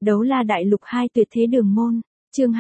Đấu La Đại Lục 2 Tuyệt Thế Đường Môn, chương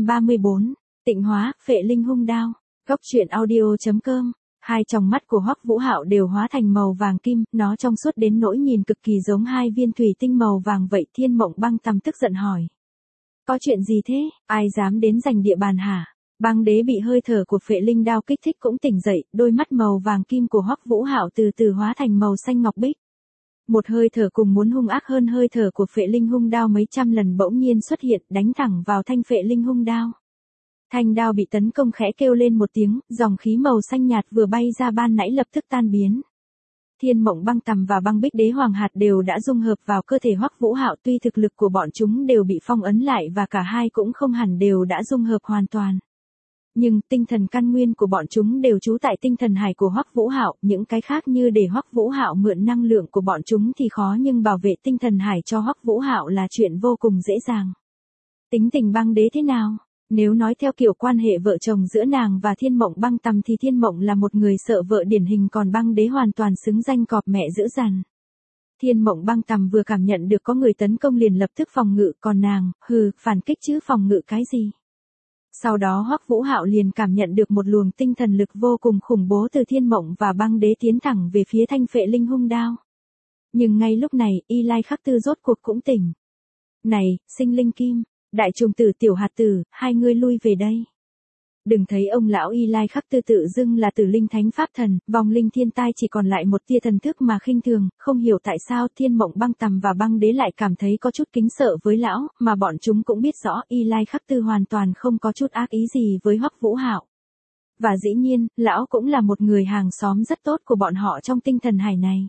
234, Tịnh Hóa, Phệ Linh Hung Đao. Góc truyện audio.com. Hai tròng mắt của Hoắc Vũ Hạo đều hóa thành màu vàng kim, nó trong suốt đến nỗi nhìn cực kỳ giống hai viên thủy tinh màu vàng vậy. Thiên Mộng Băng Tầm tức giận hỏi: có chuyện gì thế, ai dám đến giành địa bàn hả? Băng Đế bị hơi thở của Phệ Linh đao kích thích cũng tỉnh dậy, đôi mắt màu vàng kim của Hoắc Vũ Hạo từ từ hóa thành màu xanh ngọc bích. Một hơi thở cùng muốn hung ác hơn hơi thở của Phệ Linh Hung Đao mấy trăm lần bỗng nhiên xuất hiện, đánh thẳng vào thanh Phệ Linh Hung Đao. Thanh đao bị tấn công khẽ kêu lên một tiếng, dòng khí màu xanh nhạt vừa bay ra ban nãy lập tức tan biến. Thiên Mộng Băng Tầm và Băng Bích Đế Hoàng Hạt đều đã dung hợp vào cơ thể Hoắc Vũ Hạo, tuy thực lực của bọn chúng đều bị phong ấn lại và cả hai cũng không hẳn đều đã dung hợp hoàn toàn. Nhưng tinh thần căn nguyên của bọn chúng đều trú tại tinh thần hải của Hoắc Vũ Hạo, những cái khác như để Hoắc Vũ Hạo mượn năng lượng của bọn chúng thì khó, nhưng bảo vệ tinh thần hải cho Hoắc Vũ Hạo là chuyện vô cùng dễ dàng. Tính tình Băng Đế thế nào? Nếu nói theo kiểu quan hệ vợ chồng giữa nàng và Thiên Mộng Băng Tầm thì Thiên Mộng là một người sợ vợ điển hình, còn Băng Đế hoàn toàn xứng danh cọp mẹ dữ dằn. Thiên Mộng Băng Tầm vừa cảm nhận được có người tấn công liền lập tức phòng ngự, còn nàng, phản kích chứ phòng ngự cái gì? Sau đó Hoắc Vũ Hạo liền cảm nhận được một luồng tinh thần lực vô cùng khủng bố từ Thiên Mộng và Băng Đế tiến thẳng về phía thanh Phệ Linh Hung Đao. Nhưng ngay lúc này, Y Lai Khắc Tư rốt cuộc cũng tỉnh. Này, Sinh Linh Kim, Đại Trùng Tử, Tiểu Hạt Tử, hai ngươi lui về đây. Đừng thấy ông lão Y Lai Khắc Tư tự dưng là Tử Linh Thánh Pháp Thần, vong linh thiên tai chỉ còn lại một tia thần thức mà khinh thường, không hiểu tại sao Thiên Mộng Băng Tầm và Băng Đế lại cảm thấy có chút kính sợ với lão, mà bọn chúng cũng biết rõ Y Lai Khắc Tư hoàn toàn không có chút ác ý gì với Hoắc Vũ Hạo. Và dĩ nhiên, lão cũng là một người hàng xóm rất tốt của bọn họ trong tinh thần hải này.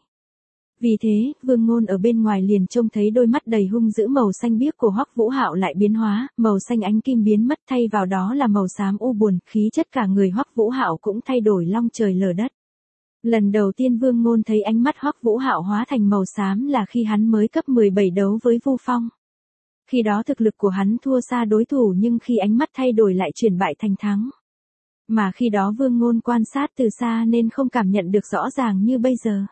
Vì thế, Vương Ngôn ở bên ngoài liền trông thấy đôi mắt đầy hung dữ màu xanh biếc của Hoắc Vũ Hạo lại biến hóa, màu xanh ánh kim biến mất, thay vào đó là màu xám u buồn, khí chất cả người Hoắc Vũ Hạo cũng thay đổi long trời lở đất. Lần đầu tiên Vương Ngôn thấy ánh mắt Hoắc Vũ Hạo hóa thành màu xám là khi hắn mới cấp 17 đấu với Vu Phong. Khi đó thực lực của hắn thua xa đối thủ, nhưng khi ánh mắt thay đổi lại chuyển bại thành thắng. Mà khi đó Vương Ngôn quan sát từ xa nên không cảm nhận được rõ ràng như bây giờ.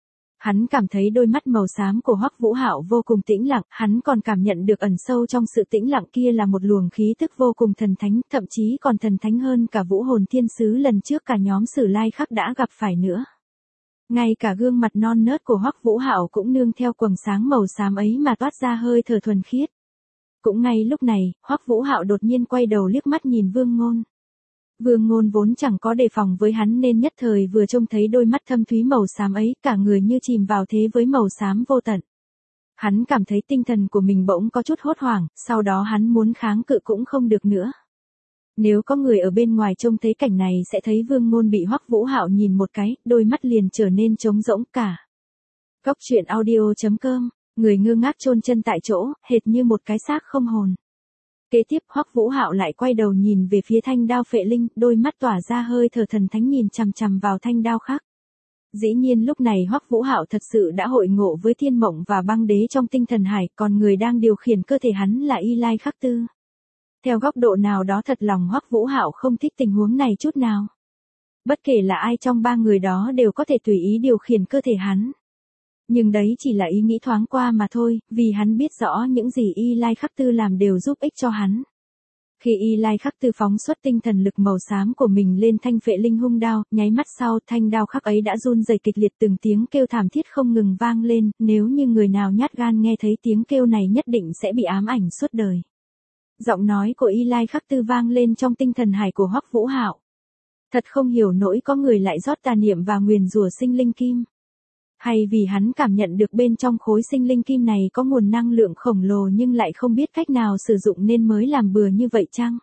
Hắn cảm thấy đôi mắt màu xám của Hoắc Vũ Hạo vô cùng tĩnh lặng, hắn còn cảm nhận được ẩn sâu trong sự tĩnh lặng kia là một luồng khí tức vô cùng thần thánh, thậm chí còn thần thánh hơn cả Vũ Hồn Thiên Sứ lần trước cả nhóm Sử Lai Khắc đã gặp phải nữa. Ngay cả gương mặt non nớt của Hoắc Vũ Hạo cũng nương theo quầng sáng màu xám ấy mà toát ra hơi thở thuần khiết. Cũng ngay lúc này, Hoắc Vũ Hạo đột nhiên quay đầu liếc mắt nhìn Vương Ngôn. Vương Ngôn vốn chẳng có đề phòng với hắn nên nhất thời vừa trông thấy đôi mắt thâm thúy màu xám ấy, cả người như chìm vào thế với màu xám vô tận. Hắn cảm thấy tinh thần của mình bỗng có chút hốt hoảng, sau đó hắn muốn kháng cự cũng không được nữa. Nếu có người ở bên ngoài trông thấy cảnh này sẽ thấy Vương Ngôn bị Hoắc Vũ Hạo nhìn một cái, đôi mắt liền trở nên trống rỗng cả. Góc truyện audio.com, người ngơ ngác chôn chân tại chỗ, hệt như một cái xác không hồn. Kế tiếp Hoắc Vũ Hạo lại quay đầu nhìn về phía thanh đao Phệ Linh, đôi mắt tỏa ra hơi thở thần thánh nhìn chằm chằm vào thanh đao khác. Dĩ nhiên lúc này Hoắc Vũ Hạo thật sự đã hội ngộ với Thiên Mộng và Băng Đế trong tinh thần hải, còn người đang điều khiển cơ thể hắn là Y Lai Khắc Tư. Theo góc độ nào đó thật lòng Hoắc Vũ Hạo không thích tình huống này chút nào. Bất kể là ai trong ba người đó đều có thể tùy ý điều khiển cơ thể hắn. Nhưng đấy chỉ là ý nghĩ thoáng qua mà thôi, vì hắn biết rõ những gì Y Lai Khắc Tư làm đều giúp ích cho hắn. Khi Y Lai Khắc Tư phóng xuất tinh thần lực màu xám của mình lên thanh Phệ Linh Hung Đao, nháy mắt sau thanh đao khắc ấy đã run rẩy kịch liệt, từng tiếng kêu thảm thiết không ngừng vang lên, nếu như người nào nhát gan nghe thấy tiếng kêu này nhất định sẽ bị ám ảnh suốt đời. Giọng nói của Y Lai Khắc Tư vang lên trong tinh thần hải của Hoắc Vũ Hạo. Thật không hiểu nổi có người lại rót tà niệm và nguyền rủa sinh linh kim. Hay vì hắn cảm nhận được bên trong khối sinh linh kim này có nguồn năng lượng khổng lồ nhưng lại không biết cách nào sử dụng nên mới làm bừa như vậy chăng?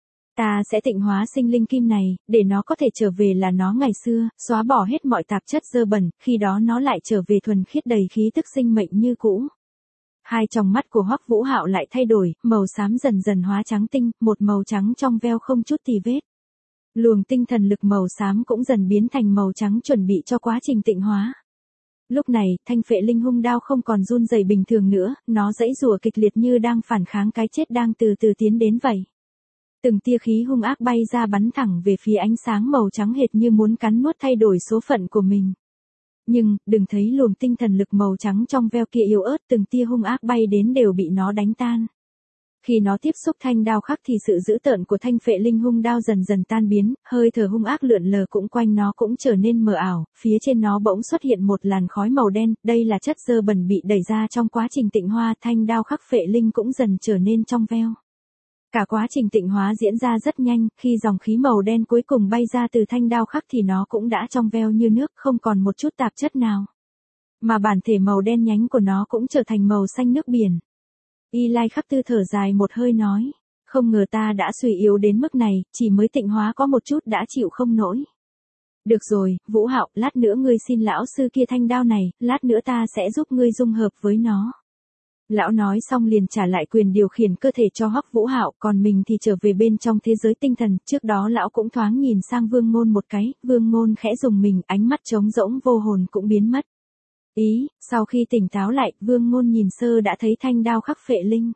Ta sẽ tịnh hóa sinh linh kim này, để nó có thể trở về là nó ngày xưa, xóa bỏ hết mọi tạp chất dơ bẩn, khi đó nó lại trở về thuần khiết đầy khí tức sinh mệnh như cũ. Hai tròng mắt của Hoắc Vũ Hạo lại thay đổi, màu xám dần dần hóa trắng tinh, một màu trắng trong veo không chút tì vết. Luồng tinh thần lực màu xám cũng dần biến thành màu trắng chuẩn bị cho quá trình tịnh hóa. Lúc này, thanh Phệ Linh Hung Đao không còn run rẩy bình thường nữa, nó giãy giụa kịch liệt như đang phản kháng cái chết đang từ từ tiến đến vậy. Từng tia khí hung ác bay ra bắn thẳng về phía ánh sáng màu trắng hệt như muốn cắn nuốt thay đổi số phận của mình. nhưng, đừng thấy luồng tinh thần lực màu trắng trong veo kia yếu ớt, từng tia hung ác bay đến đều bị nó đánh tan. Khi nó tiếp xúc thanh đao khắc thì sự dữ tợn của thanh phệ linh hung đao dần dần tan biến, hơi thở hung ác lượn lờ cũng quanh nó cũng trở nên mờ ảo, phía trên nó bỗng xuất hiện một làn khói màu đen, đây là chất dơ bẩn bị đẩy ra trong quá trình tịnh hóa, thanh đao khắc phệ linh cũng dần trở nên trong veo. Cả quá trình tịnh hóa diễn ra rất nhanh, khi dòng khí màu đen cuối cùng bay ra từ thanh đao khắc thì nó cũng đã trong veo như nước, không còn một chút tạp chất nào. Mà bản thể màu đen nhánh của nó cũng trở thành màu xanh nước biển. Y Lai Khắc Tư thở dài một hơi nói, không ngờ ta đã suy yếu đến mức này, chỉ mới tịnh hóa có một chút đã chịu không nổi. Được rồi, Vũ Hạo, lát nữa ngươi xin lão sư kia thanh đao này, lát nữa ta sẽ giúp ngươi dung hợp với nó. Lão nói xong liền trả lại quyền điều khiển cơ thể cho Hoắc Vũ Hạo, còn mình thì trở về bên trong thế giới tinh thần, trước đó lão cũng thoáng nhìn sang Vương Ngôn một cái, Vương Ngôn khẽ rùng mình, ánh mắt trống rỗng vô hồn cũng biến mất. Sau khi tỉnh táo lại, Vương Ngôn nhìn sơ đã thấy thanh đao khắc phệ linh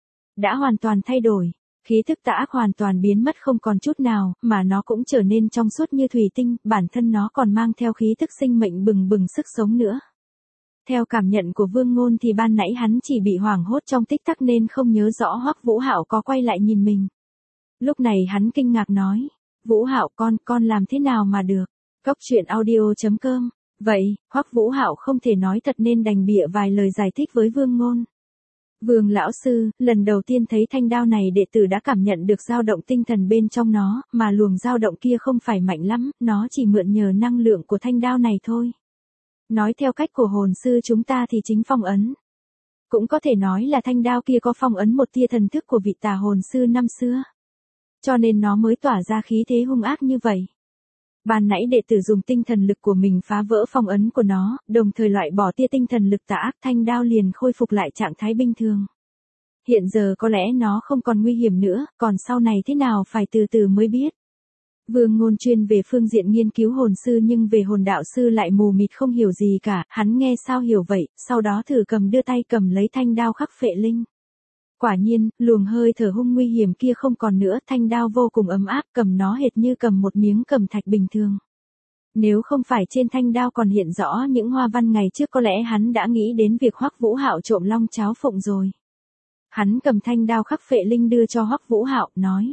đã hoàn toàn thay đổi, khí thức tà ác hoàn toàn biến mất không còn chút nào, mà nó cũng trở nên trong suốt như thủy tinh, bản thân nó còn mang theo khí thức sinh mệnh bừng bừng sức sống nữa. Theo cảm nhận của Vương Ngôn thì ban nãy hắn chỉ bị hoảng hốt trong tích tắc nên không nhớ rõ Hoắc Vũ Hạo có quay lại nhìn mình. Lúc này hắn kinh ngạc nói, Vũ Hạo con làm thế nào mà được? Cốc truyện audio.com. Vậy, Hoắc Vũ Hạo không thể nói thật nên đành bịa vài lời giải thích với Vương Ngôn. Vương lão sư, lần đầu tiên thấy thanh đao này đệ tử đã cảm nhận được dao động tinh thần bên trong nó, mà luồng dao động kia không phải mạnh lắm, nó chỉ mượn nhờ năng lượng của thanh đao này thôi. Nói theo cách của hồn sư chúng ta thì chính phong ấn. Cũng có thể nói là thanh đao kia có phong ấn một tia thần thức của vị tà hồn sư năm xưa. Cho nên nó mới tỏa ra khí thế hung ác như vậy. Ban nãy đệ tử dùng tinh thần lực của mình phá vỡ phong ấn của nó, đồng thời loại bỏ tia tinh thần lực tà ác, thanh đao liền khôi phục lại trạng thái bình thường. Hiện giờ có lẽ nó không còn nguy hiểm nữa, còn sau này thế nào phải từ từ mới biết. Vương Ngôn chuyên về phương diện nghiên cứu hồn sư nhưng về hồn đạo sư lại mù mịt không hiểu gì cả, hắn nghe sao hiểu vậy, sau đó thử đưa tay cầm lấy thanh đao khắc phệ linh. Quả nhiên, luồng hơi thở hung nguy hiểm kia không còn nữa, thanh đao vô cùng ấm áp, cầm nó hệt như cầm một miếng cẩm thạch bình thường. Nếu không phải trên thanh đao còn hiện rõ những hoa văn ngày trước có lẽ hắn đã nghĩ đến việc Hoắc Vũ Hạo trộm long cháo phụng rồi. Hắn cầm thanh đao khắc phệ linh đưa cho Hoắc Vũ Hạo, nói.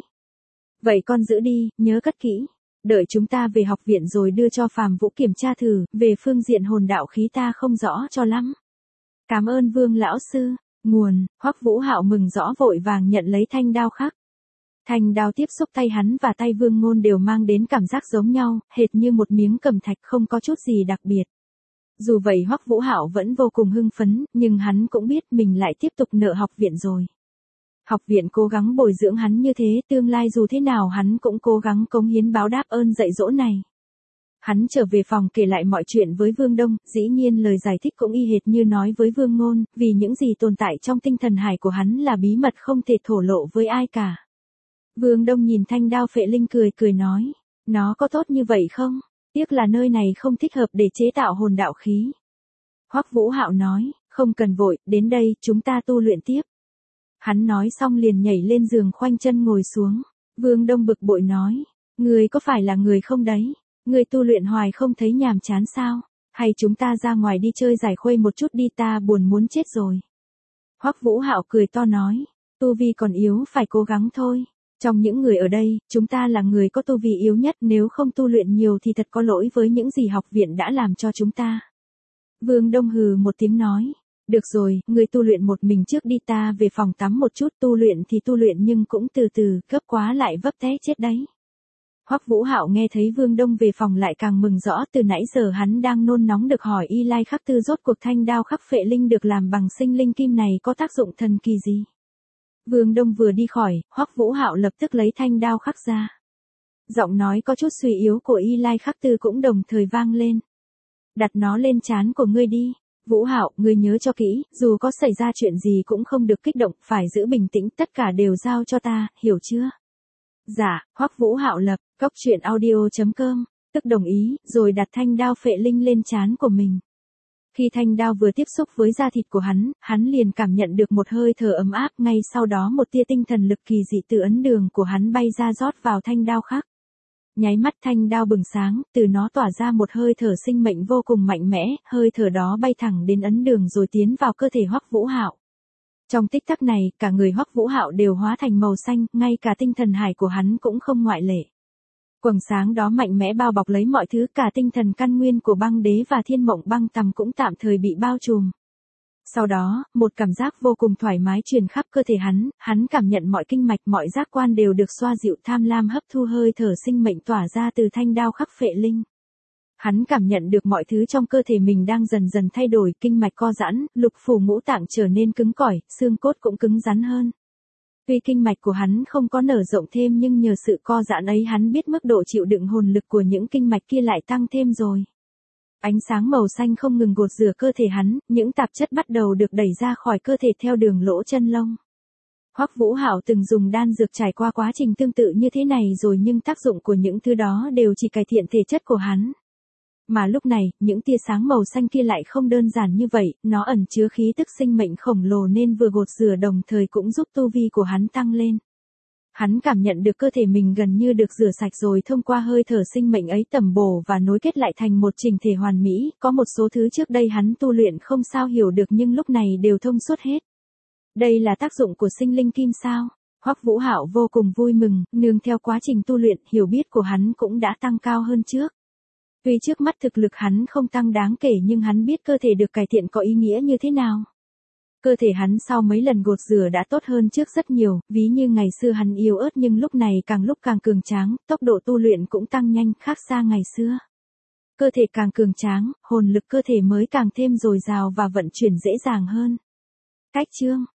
Vậy con giữ đi, nhớ cất kỹ. Đợi chúng ta về học viện rồi đưa cho Phàm Vũ kiểm tra thử, về phương diện hồn đạo khí ta không rõ cho lắm. Cảm ơn Vương lão sư. Nguồn, Hoắc Vũ Hạo mừng rõ vội vàng nhận lấy thanh đao khắc. Thanh đao tiếp xúc tay hắn và tay Vương Ngôn đều mang đến cảm giác giống nhau, hệt như một miếng cẩm thạch không có chút gì đặc biệt. Dù vậy Hoắc Vũ Hạo vẫn vô cùng hưng phấn, nhưng hắn cũng biết mình lại tiếp tục nợ học viện rồi. Học viện cố gắng bồi dưỡng hắn như thế, tương lai dù thế nào hắn cũng cố gắng cống hiến báo đáp ơn dạy dỗ này. Hắn trở về phòng kể lại mọi chuyện với Vương Đông, dĩ nhiên lời giải thích cũng y hệt như nói với Vương Ngôn, vì những gì tồn tại trong tinh thần hải của hắn là bí mật không thể thổ lộ với ai cả. Vương Đông nhìn thanh đao phệ linh cười nói, nó có tốt như vậy không? Tiếc là nơi này không thích hợp để chế tạo hồn đạo khí. Hoắc Vũ Hạo nói, không cần vội, đến đây chúng ta tu luyện tiếp. Hắn nói xong liền nhảy lên giường khoanh chân ngồi xuống. Vương Đông bực bội nói, người có phải là người không đấy? Người tu luyện hoài không thấy nhàm chán sao? Hay chúng ta ra ngoài đi chơi giải khuây một chút đi, ta buồn muốn chết rồi. Hoắc Vũ Hạo cười to nói, tu vi còn yếu phải cố gắng thôi. Trong những người ở đây, chúng ta là người có tu vi yếu nhất, nếu không tu luyện nhiều thì thật có lỗi với những gì học viện đã làm cho chúng ta. Vương Đông hừ một tiếng nói, được rồi, người tu luyện một mình trước đi, ta về phòng tắm một chút, tu luyện thì tu luyện nhưng cũng từ từ, gấp quá lại vấp té chết đấy. Hoắc Vũ Hạo nghe thấy Vương Đông về phòng lại càng mừng rõ, từ nãy giờ hắn đang nôn nóng được hỏi Y Lai Khắc Tư rốt cuộc thanh đao khắc phệ linh được làm bằng sinh linh kim này có tác dụng thần kỳ gì. Vương Đông vừa đi khỏi, Hoắc Vũ Hạo lập tức lấy thanh đao khắc ra. Giọng nói có chút suy yếu của Y Lai Khắc Tư cũng đồng thời vang lên. Đặt nó lên trán của ngươi đi. Vũ Hạo, ngươi nhớ cho kỹ, dù có xảy ra chuyện gì cũng không được kích động, phải giữ bình tĩnh, tất cả đều giao cho ta, hiểu chưa? Dạ, Hoắc Vũ Hạo lập, cốc truyện audio.com, tức đồng ý, rồi đặt thanh đao phệ linh lên trán của mình. Khi thanh đao vừa tiếp xúc với da thịt của hắn liền cảm nhận được một hơi thở ấm áp, ngay sau đó một tia tinh thần lực kỳ dị từ ấn đường của hắn bay ra rót vào thanh đao khắc. Nháy mắt thanh đao bừng sáng, từ nó tỏa ra một hơi thở sinh mệnh vô cùng mạnh mẽ, hơi thở đó bay thẳng đến ấn đường rồi tiến vào cơ thể Hoắc Vũ Hạo. Trong tích tắc này, cả người Hoắc Vũ Hạo đều hóa thành màu xanh, ngay cả tinh thần hải của hắn cũng không ngoại lệ. Quầng sáng đó mạnh mẽ bao bọc lấy mọi thứ, cả tinh thần căn nguyên của băng đế và thiên mộng băng tầm cũng tạm thời bị bao trùm. Sau đó, một cảm giác vô cùng thoải mái truyền khắp cơ thể hắn cảm nhận mọi kinh mạch, mọi giác quan đều được xoa dịu, tham lam hấp thu hơi thở sinh mệnh tỏa ra từ thanh đao khắc phệ linh. Hắn cảm nhận được mọi thứ trong cơ thể mình đang dần dần thay đổi, kinh mạch co giãn, lục phủ ngũ tạng trở nên cứng cỏi, xương cốt cũng cứng rắn hơn. Tuy kinh mạch của hắn không có nở rộng thêm nhưng nhờ sự co giãn ấy hắn biết mức độ chịu đựng hồn lực của những kinh mạch kia lại tăng thêm rồi. Ánh sáng màu xanh không ngừng gột rửa cơ thể hắn, những tạp chất bắt đầu được đẩy ra khỏi cơ thể theo đường lỗ chân lông. Hoắc Vũ Hạo từng dùng đan dược trải qua quá trình tương tự như thế này rồi nhưng tác dụng của những thứ đó đều chỉ cải thiện thể chất của hắn. Mà lúc này, những tia sáng màu xanh kia lại không đơn giản như vậy, nó ẩn chứa khí tức sinh mệnh khổng lồ nên vừa gột rửa đồng thời cũng giúp tu vi của hắn tăng lên. Hắn cảm nhận được cơ thể mình gần như được rửa sạch rồi, thông qua hơi thở sinh mệnh ấy tẩm bổ và nối kết lại thành một chỉnh thể hoàn mỹ, có một số thứ trước đây hắn tu luyện không sao hiểu được nhưng lúc này đều thông suốt hết. Đây là tác dụng của sinh linh kim sao? Hoắc Vũ Hạo vô cùng vui mừng, nương theo quá trình tu luyện, hiểu biết của hắn cũng đã tăng cao hơn trước. Tuy trước mắt thực lực hắn không tăng đáng kể nhưng hắn biết cơ thể được cải thiện có ý nghĩa như thế nào. Cơ thể hắn sau mấy lần gột rửa đã tốt hơn trước rất nhiều, ví như ngày xưa hắn yếu ớt nhưng lúc này càng lúc càng cường tráng, tốc độ tu luyện cũng tăng nhanh khác xa ngày xưa. Cơ thể càng cường tráng, hồn lực cơ thể mới càng thêm dồi dào và vận chuyển dễ dàng hơn. Cách chương